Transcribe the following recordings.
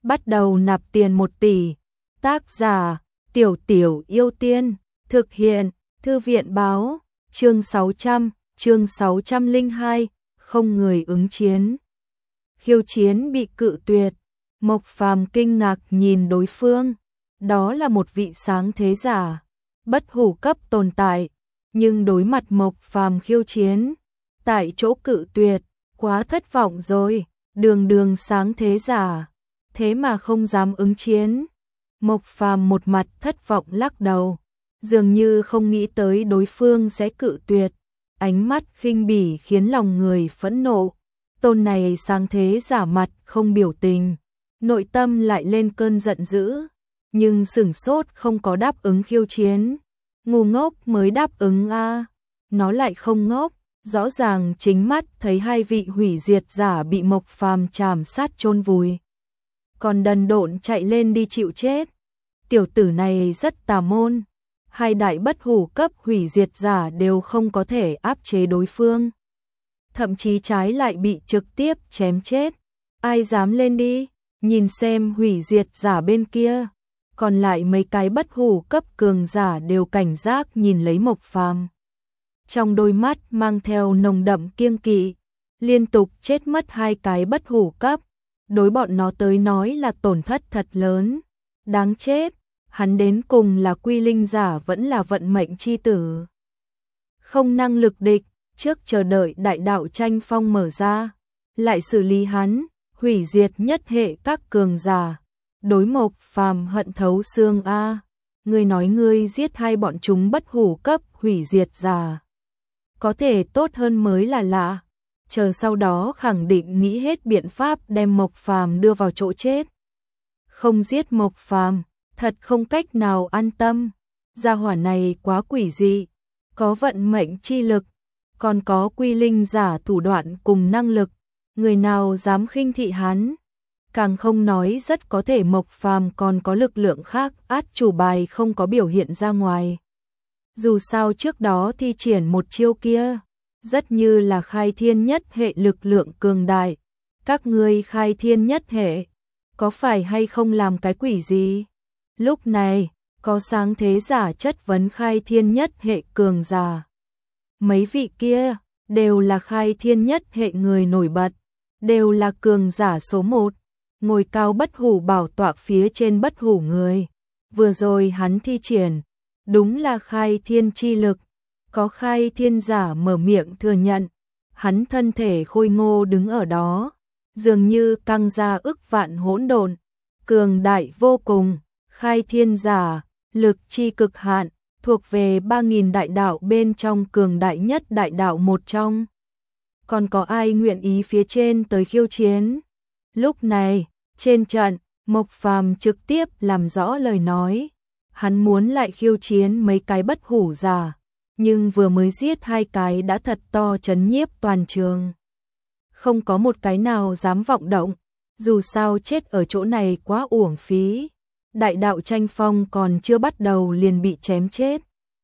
bắt đầu nạp tiền 1 tỷ. Tác giả, Tiểu Tiểu Yêu Tiên, thực hiện, Thư viện báo, chương 602, không người ứng chiến. Khiêu chiến bị cự tuyệt, Mộc Phàm kinh ngạc nhìn đối phương, đó là một vị sáng thế giả, bất hủ cấp tồn tại, nhưng đối mặt Mộc Phàm khiêu chiến, tại chỗ cự tuyệt, quá thất vọng rồi, đường đường sáng thế giả, thế mà không dám ứng chiến. Mộc Phàm một mặt thất vọng lắc đầu, dường như không nghĩ tới đối phương sẽ cự tuyệt, ánh mắt khinh bỉ khiến lòng người phẫn nộ. Tôn này sáng thế giả mặt không biểu tình, nội tâm lại lên cơn giận dữ, nhưng sửng sốt không có đáp ứng khiêu chiến. Ngu ngốc mới đáp ứng a, nó lại không ngốc, rõ ràng chính mắt thấy hai vị hủy diệt giả bị Mộc Phàm chảm sát chôn vùi, còn đần độn chạy lên đi chịu chết. Tiểu tử này rất tà môn, hai đại bất hủ cấp hủy diệt giả đều không có thể áp chế đối phương, thậm chí trái lại bị trực tiếp chém chết. Ai dám lên đi, nhìn xem hủy diệt giả bên kia. Còn lại mấy cái bất hủ cấp cường giả đều cảnh giác nhìn lấy Mộc Phàm, trong đôi mắt mang theo nồng đậm kiêng kỵ, liên tục chết mất hai cái bất hủ cấp, đối bọn nó tới nói là tổn thất thật lớn. Đáng chết, hắn đến cùng là quy linh giả vẫn là vận mệnh chi tử. Không năng lực địch, trước chờ đợi đại đạo tranh phong mở ra, lại xử lý hắn, hủy diệt nhất hệ các cường giả. Đối Mộc Phàm hận thấu xương a, ngươi nói ngươi giết hai bọn chúng bất hủ cấp hủy diệt giả, có thể tốt hơn mới là lạ. Chờ sau đó khẳng định nghĩ hết biện pháp đem Mộc Phàm đưa vào chỗ chết. Không giết Mộc Phàm, thật không cách nào an tâm. Gia hỏa này quá quỷ dị, có vận mệnh chi lực, còn có quy linh giả thủ đoạn cùng năng lực, người nào dám khinh thị hắn? Càng không nói rất có thể Mộc Phàm còn có lực lượng khác, át chủ bài không có biểu hiện ra ngoài. Dù sao trước đó thi triển một chiêu kia, rất như là khai thiên nhất hệ lực lượng cường đại. Các ngươi khai thiên nhất hệ, có phải hay không làm cái quỷ gì? Lúc này, có sáng thế giả chất vấn khai thiên nhất hệ cường giả. Mấy vị kia, đều là khai thiên nhất hệ người nổi bật, đều là cường giả số 1. Ngồi cao bất hủ bảo tọa phía trên bất hủ người. Vừa rồi hắn thi triển, đúng là khai thiên chi lực. Có khai thiên giả mở miệng thừa nhận, hắn thân thể khôi ngô đứng ở đó, dường như căng ra ức vạn hỗn độn, cường đại vô cùng. Khai thiên giả, lực chi cực hạn, thuộc về 3000 đại đạo bên trong cường đại nhất đại đạo một trong. Còn có ai nguyện ý phía trên tới khiêu chiến? Lúc này, trên trận, Mộc Phàm trực tiếp làm rõ lời nói. Hắn muốn lại khiêu chiến mấy cái bất hủ giả, nhưng vừa mới giết hai cái đã thật to chấn nhiếp toàn trường. Không có một cái nào dám vọng động, dù sao chết ở chỗ này quá uổng phí. Đại đạo tranh phong còn chưa bắt đầu liền bị chém chết.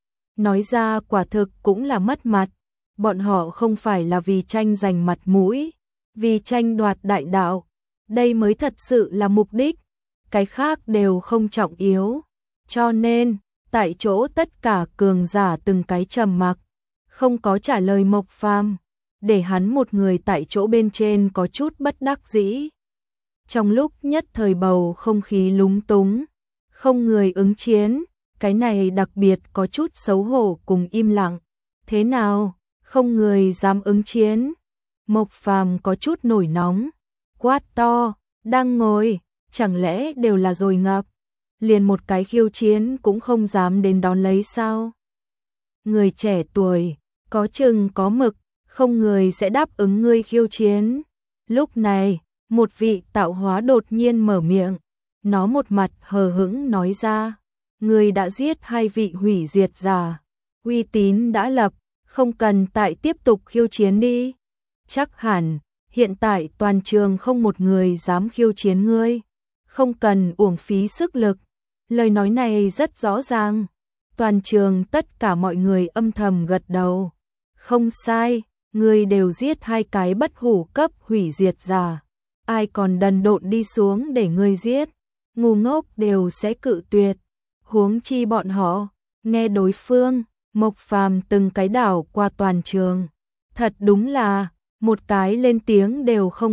Nói ra quả thực cũng là mất mặt, bọn họ không phải là vì tranh giành mặt mũi, vì tranh đoạt đại đạo. Đây mới thật sự là mục đích, cái khác đều không trọng yếu. Cho nên, tại chỗ tất cả cường giả từng cái trầm mặc, không có trả lời Mộc Phàm, để hắn một người tại chỗ bên trên có chút bất đắc dĩ. Trong lúc nhất thời bầu không khí lúng túng, không người ứng chiến, cái này đặc biệt có chút xấu hổ cùng im lặng. Thế nào, không người dám ứng chiến? Mộc Phàm có chút nổi nóng, quát to, đang ngồi, chẳng lẽ đều là rồi ngập, liền một cái khiêu chiến cũng không dám đến đón lấy sao? Người trẻ tuổi, có chừng có mực, không người sẽ đáp ứng ngươi khiêu chiến. Lúc này, một vị tạo hóa đột nhiên mở miệng, nó một mặt hờ hững nói ra, ngươi đã giết hai vị hủy diệt giả, uy tín đã lập, không cần tại tiếp tục khiêu chiến đi. Chắc hẳn hiện tại toàn trường không một người dám khiêu chiến ngươi, không cần uổng phí sức lực. Lời nói này rất rõ ràng, toàn trường tất cả mọi người âm thầm gật đầu. Không sai, ngươi đều giết hai cái bất hủ cấp hủy diệt giả, ai còn đần độn đi xuống để ngươi giết, ngu ngốc đều sẽ cự tuyệt, huống chi bọn họ. Nghe đối phương, Mộc Phàm từng cái đảo qua toàn trường, thật đúng là một cái lên tiếng đều không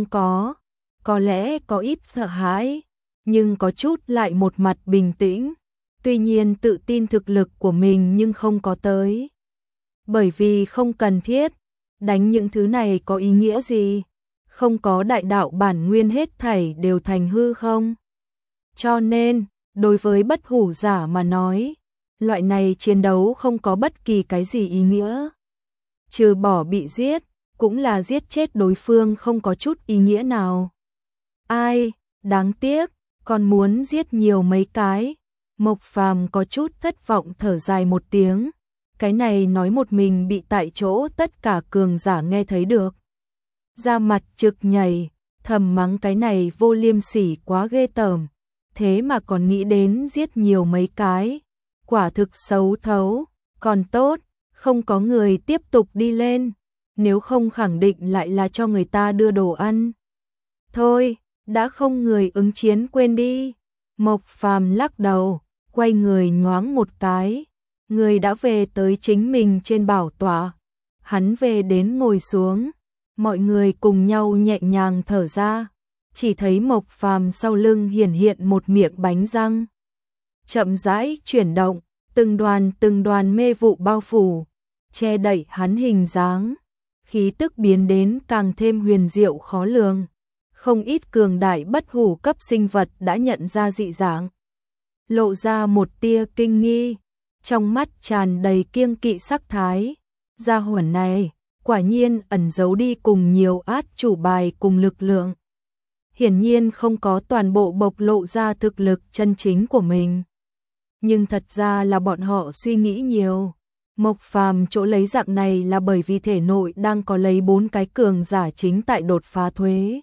có lẽ có ít sợ hãi, nhưng có chút lại một mặt bình tĩnh, tuy nhiên tự tin thực lực của mình nhưng không có tới. Bởi vì không cần thiết, đánh những thứ này có ý nghĩa gì, không có đại đạo bản nguyên hết thảy đều thành hư không. Cho nên, đối với bất hủ giả mà nói, loại này chiến đấu không có bất kỳ cái gì ý nghĩa. Trừ bỏ bị giết, cũng là giết chết đối phương không có chút ý nghĩa nào. Ai, đáng tiếc, còn muốn giết nhiều mấy cái. Mộc Phàm có chút thất vọng thở dài một tiếng. Cái này nói một mình bị tại chỗ tất cả cường giả nghe thấy được. Da mặt trực nhảy, thầm mắng cái này vô liêm sỉ quá ghê tởm. Thế mà còn nghĩ đến giết nhiều mấy cái. Quả thực xấu thấu, còn tốt, không có người tiếp tục đi lên. Nếu không khẳng định lại là cho người ta đưa đồ ăn. Thôi, đã không người ứng chiến quên đi. Mộc Phàm lắc đầu, quay người nhoáng một cái. Người đã về tới chính mình trên bảo tọa. Hắn về đến ngồi xuống. Mọi người cùng nhau nhẹ nhàng thở ra. Chỉ thấy Mộc Phàm sau lưng hiển hiện một miệng bánh răng. Chậm rãi chuyển động, từng đoàn mê vụ bao phủ, che đậy hắn hình dáng. Khí tức biến đến càng thêm huyền diệu khó lường. Không ít cường đại bất hủ cấp sinh vật đã nhận ra dị dạng, lộ ra một tia kinh nghi, trong mắt tràn đầy kiêng kỵ sắc thái. Gia hỏa này, quả nhiên ẩn giấu đi cùng nhiều át chủ bài cùng lực lượng. Hiển nhiên không có toàn bộ bộc lộ ra thực lực chân chính của mình. Nhưng thật ra là bọn họ suy nghĩ nhiều. Mộc Phàm chỗ lấy dạng này là bởi vì thể nội đang có lấy 4 cái cường giả chính tại đột phá thuế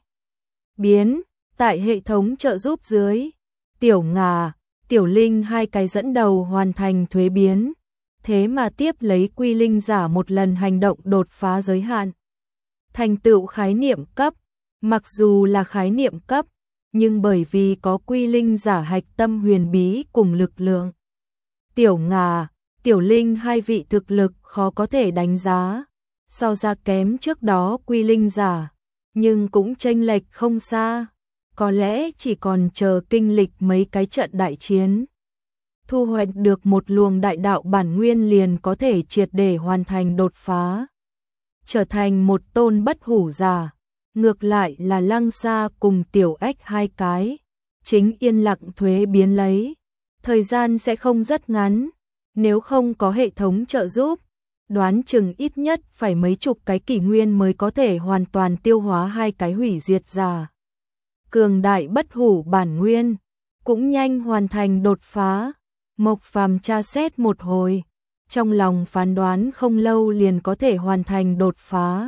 biến, tại hệ thống trợ giúp dưới, Tiểu Ngà, Tiểu Linh hai cái dẫn đầu hoàn thành thuế biến, thế mà tiếp lấy Quy Linh giả một lần hành động đột phá giới hạn. Thành tựu khái niệm cấp, mặc dù là khái niệm cấp, nhưng bởi vì có Quy Linh giả hạch tâm huyền bí cùng lực lượng. Tiểu Ngà, Tiểu Linh hai vị thực lực khó có thể đánh giá, so ra kém trước đó Quy Linh giả, nhưng cũng chênh lệch không xa, có lẽ chỉ còn chờ kinh lịch mấy cái trận đại chiến. Thu hoạch được một luồng đại đạo bản nguyên liền có thể triệt để hoàn thành đột phá, trở thành một tôn bất hủ giả. Ngược lại là Lăng Sa cùng Tiểu Ếch hai cái, chính yên lặng thuế biến lấy, thời gian sẽ không rất ngắn. Nếu không có hệ thống trợ giúp, đoán chừng ít nhất phải mấy chục cái kỷ nguyên mới có thể hoàn toàn tiêu hóa hai cái hủy diệt giả. Cường đại bất hủ bản nguyên, cũng nhanh hoàn thành đột phá. Mộc Phàm tra xét một hồi, trong lòng phán đoán không lâu liền có thể hoàn thành đột phá.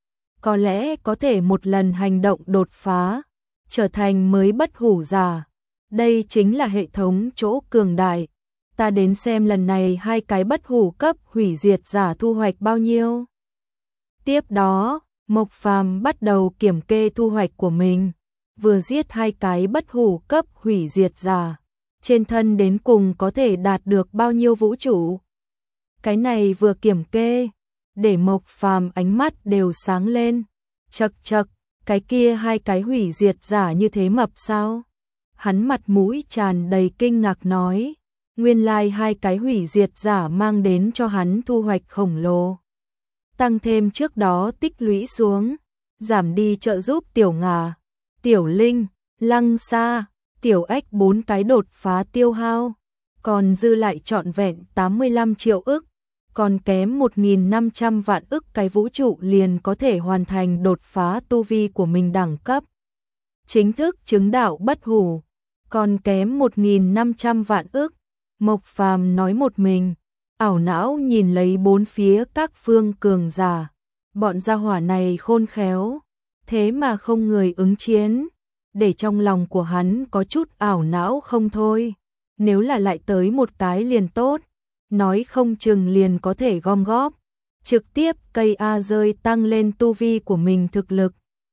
Có lẽ có thể một lần hành động đột phá, trở thành mới bất hủ giả. Đây chính là hệ thống chỗ cường đại. Ta đến xem lần này hai cái bất hủ cấp hủy diệt giả thu hoạch bao nhiêu. Tiếp đó, Mộc Phàm bắt đầu kiểm kê thu hoạch của mình. Vừa giết hai cái bất hủ cấp hủy diệt giả, trên thân đến cùng có thể đạt được bao nhiêu vũ trụ. Cái này vừa kiểm kê, để Mộc Phàm ánh mắt đều sáng lên. Chậc chậc, cái kia hai cái hủy diệt giả như thế mập sao? Hắn mặt mũi tràn đầy kinh ngạc nói. Nguyên lai hai cái hủy diệt giả mang đến cho hắn thu hoạch khổng lồ. Tăng thêm trước đó tích lũy xuống, giảm đi trợ giúp Tiểu Ngà, Tiểu Linh, Lăng Sa, Tiểu Ếch 4 cái đột phá tiêu hao, còn dư lại trọn vẹn 85 triệu ức, còn kém 1.500 vạn ức cái vũ trụ liền có thể hoàn thành đột phá tu vi của mình đẳng cấp. Chính thức chứng đạo bất hủ, còn kém 1.500 vạn ức. Mộc Phàm nói một mình, ảo não nhìn lấy bốn phía các phương cường giả. Bọn gia hỏa này khôn khéo, thế mà không người ứng chiến, để trong lòng của hắn có chút ảo não không thôi. Nếu là lại tới một cái liền tốt, nói không chừng liền có thể gom góp, trực tiếp cây A rơi tăng lên tu vi của mình thực lực.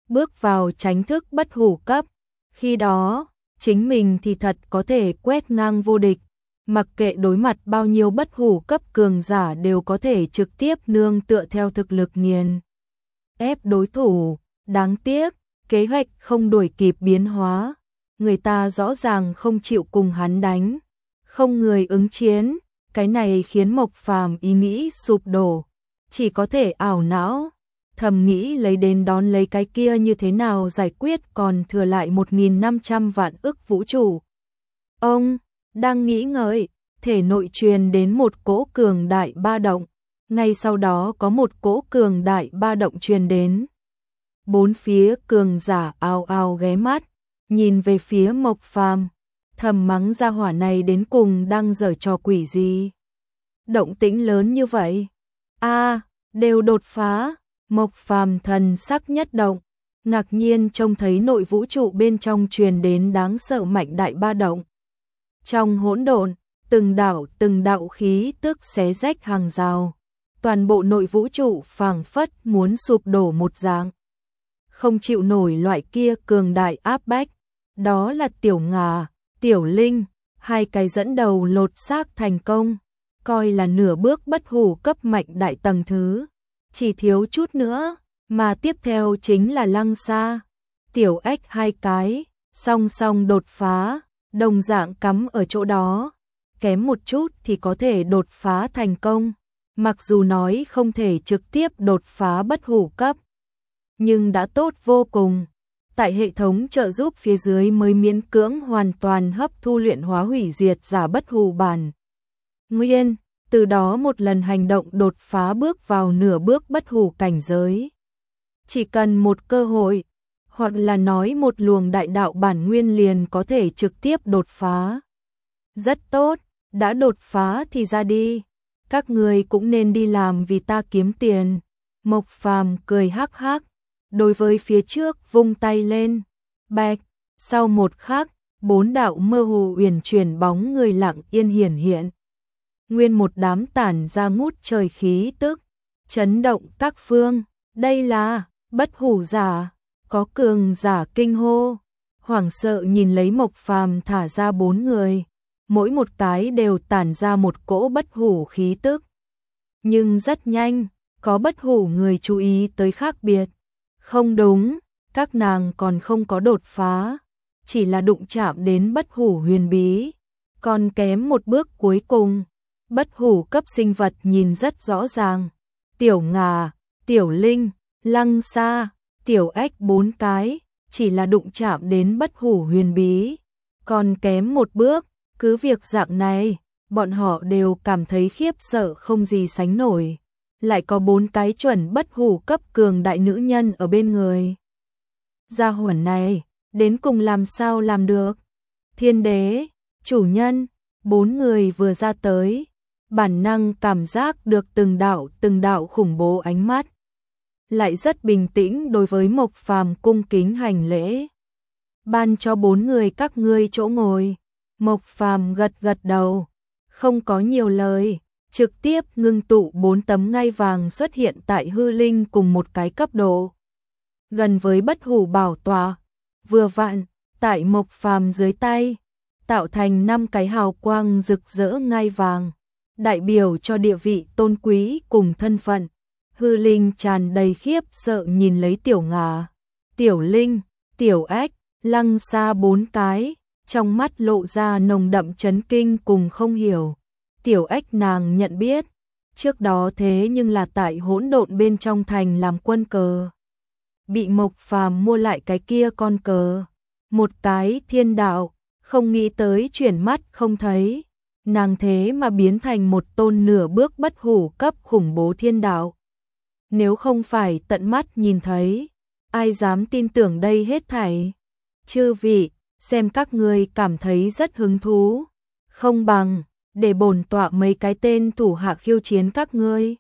bước vào tránh thức bất hủ cấp. Khi đó, chính mình thì thật có thể quét ngang vô địch, mặc kệ đối mặt bao nhiêu bất hủ cấp cường giả đều có thể trực tiếp nương tựa theo thực lực nghiền ép đối thủ. Đáng tiếc, kế hoạch không đuổi kịp biến hóa, người ta rõ ràng không chịu cùng hắn đánh, không người ứng chiến, cái này khiến Mộc Phàm ý nghĩ sụp đổ, chỉ có thể ảo não, thầm nghĩ lấy đến đón lấy cái kia như thế nào giải quyết, còn thừa lại 1.500 vạn ức vũ trụ. Ông đang nghĩ ngợi, thể nội truyền đến một cỗ cường đại ba động, ngay sau đó có một cỗ cường đại ba động truyền đến. Bốn phía cường giả ào ào ghé mắt, nhìn về phía Mộc Phàm, thầm mắng gia hỏa này đến cùng đang giở trò quỷ gì. Động tĩnh lớn như vậy, đều đột phá. Mộc Phàm thần sắc nhất động, ngạc nhiên trông thấy nội vũ trụ bên trong truyền đến đáng sợ mạnh đại ba động. Trong hỗn độn, từng đạo khí tức xé rách hàng rào, toàn bộ nội vũ trụ phảng phất muốn sụp đổ một dạng. Không chịu nổi loại kia cường đại áp bách, đó là Tiểu Ngà, Tiểu Linh, hai cái dẫn đầu lột xác thành công, coi là nửa bước bất hủ cấp mạnh đại tầng thứ, chỉ thiếu chút nữa, mà tiếp theo chính là Lăng Sa, Tiểu Ách hai cái, song song đột phá, đồng dạng cắm ở chỗ đó, kém một chút thì có thể đột phá thành công, mặc dù nói không thể trực tiếp đột phá bất hủ cấp, nhưng đã tốt vô cùng. Tại hệ thống trợ giúp phía dưới mới miễn cưỡng hoàn toàn hấp thu luyện hóa hủy diệt giả bất hủ bản nguyên, từ đó một lần hành động đột phá bước vào nửa bước bất hủ cảnh giới. Chỉ cần một cơ hội, hoặc là nói một luồng đại đạo bản nguyên liền có thể trực tiếp đột phá. Rất tốt, đã đột phá thì ra đi, các người cũng nên đi làm vì ta kiếm tiền. Mộc Phàm cười hắc hắc, đối với phía trước vung tay lên, bạch, sau một khắc, 4 đạo mơ hồ uyển chuyển bóng người lặng yên hiển hiện. Nguyên một đám tản ra ngút trời khí tức, chấn động các phương, đây là bất hủ giả, có cường giả kinh hô, hoảng sợ nhìn lấy Mộc Phàm thả ra 4 người, mỗi một cái đều tản ra một cỗ bất hủ khí tức. Nhưng rất nhanh, có bất hủ người chú ý tới khác biệt. Không đúng, các nàng còn không có đột phá, chỉ là đụng chạm đến bất hủ huyền bí, còn kém một bước cuối cùng. Bất hủ cấp sinh vật nhìn rất rõ ràng, Tiểu Ngà, Tiểu Linh, Lăng Sa, Tiểu Ách 4 cái, chỉ là đụng chạm đến bất hủ huyền bí, còn kém một bước, cứ việc dạng này, bọn họ đều cảm thấy khiếp sợ không gì sánh nổi. Lại có 4 cái chuẩn bất hủ cấp cường đại nữ nhân ở bên người. Gia hỏa này, đến cùng làm sao làm được? Thiên đế, chủ nhân, 4 người vừa ra tới, bản năng cảm giác được từng đạo khủng bố ánh mắt. Lại rất bình tĩnh đối với Mộc Phàm cung kính hành lễ. Ban cho 4 người các ngươi chỗ ngồi. Mộc Phàm gật gật đầu, không có nhiều lời. Trực tiếp ngưng tụ 4 tấm ngai vàng xuất hiện tại hư linh cùng một cái cấp độ. Gần với bất hủ bảo tọa, vừa vặn, tại Mộc Phàm dưới tay, tạo thành 5 cái hào quang rực rỡ ngai vàng, đại biểu cho địa vị tôn quý cùng thân phận. Hư linh tràn đầy khiếp sợ nhìn lấy Tiểu Ngà, Tiểu Linh, Tiểu Ách, Lăng Sa 4 cái, trong mắt lộ ra nồng đậm chấn kinh cùng không hiểu. Tiểu Ách nàng nhận biết, trước đó thế nhưng là tại hỗn độn bên trong thành làm quân cờ. Bị Mộc Phàm mua lại cái kia con cờ, một cái thiên đạo, không nghĩ tới chuyển mắt không thấy, nàng thế mà biến thành một tôn nửa bước bất hủ cấp khủng bố thiên đạo. Nếu không phải tận mắt nhìn thấy, ai dám tin tưởng đây hết thảy. Chư vị, xem các ngươi cảm thấy rất hứng thú, không bằng để bổn tọa mấy cái tên thủ hạ khiêu chiến các ngươi.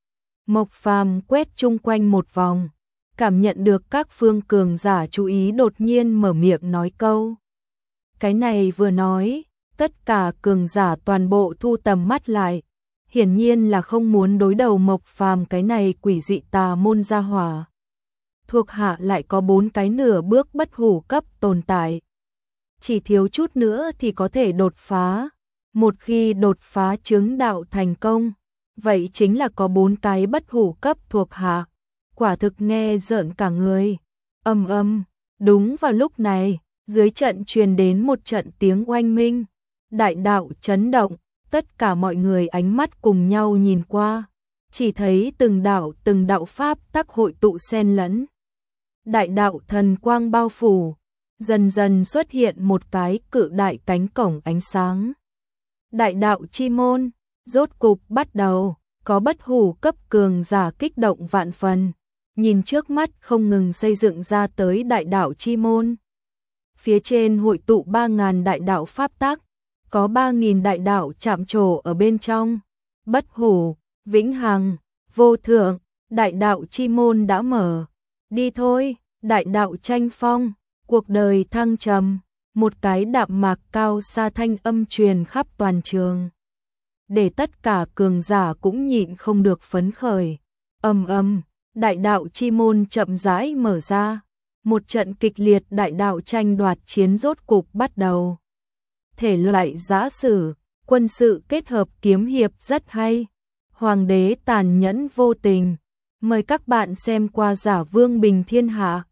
Mộc Phàm quét chung quanh một vòng, cảm nhận được các phương cường giả chú ý, đột nhiên mở miệng nói câu. Cái này vừa nói, tất cả cường giả toàn bộ thu tầm mắt lại, hiển nhiên là không muốn đối đầu Mộc Phàm cái này quỷ dị tà môn gia hỏa. thuộc hạ lại có 4 cái nửa bước bất hủ cấp tồn tại. Chỉ thiếu chút nữa thì có thể đột phá. Một khi đột phá chứng đạo thành công, vậy chính là có 4 cái bất hủ cấp thuộc hạ. Quả thực nghe rợn cả người. Ầm ầm, đúng vào lúc này, dưới trận truyền đến một trận tiếng oanh minh. Đại đạo chấn động, tất cả mọi người ánh mắt cùng nhau nhìn qua, chỉ thấy từng đạo pháp tắc hội tụ xen lẫn. Đại đạo thần quang bao phủ, dần dần xuất hiện một cái cự đại cánh cổng ánh sáng. Đại đạo chi môn, rốt cục bắt đầu, có bất hủ cấp cường giả kích động vạn phần, nhìn trước mắt không ngừng xây dựng ra tới đại đạo chi môn. Phía trên hội tụ 3.000 đại đạo pháp tắc, có 3.000 đại đạo chạm trổ ở bên trong. Bất hủ, vĩnh hằng, vô thượng, đại đạo chi môn đã mở. Đi thôi, đại đạo tranh phong, cuộc đời thăng trầm, một cái đạm mạc cao xa thanh âm truyền khắp toàn trường. Để tất cả cường giả cũng nhịn không được phấn khởi. Ầm ầm, đại đạo chi môn chậm rãi mở ra. Một trận kịch liệt đại đạo tranh đoạt chiến rốt cục bắt đầu. Thể loại giã sử, quân sự kết hợp kiếm hiệp rất hay. Hoàng đế tàn nhẫn vô tình. Mời các bạn xem qua Giả Vương Bình Thiên Hạ.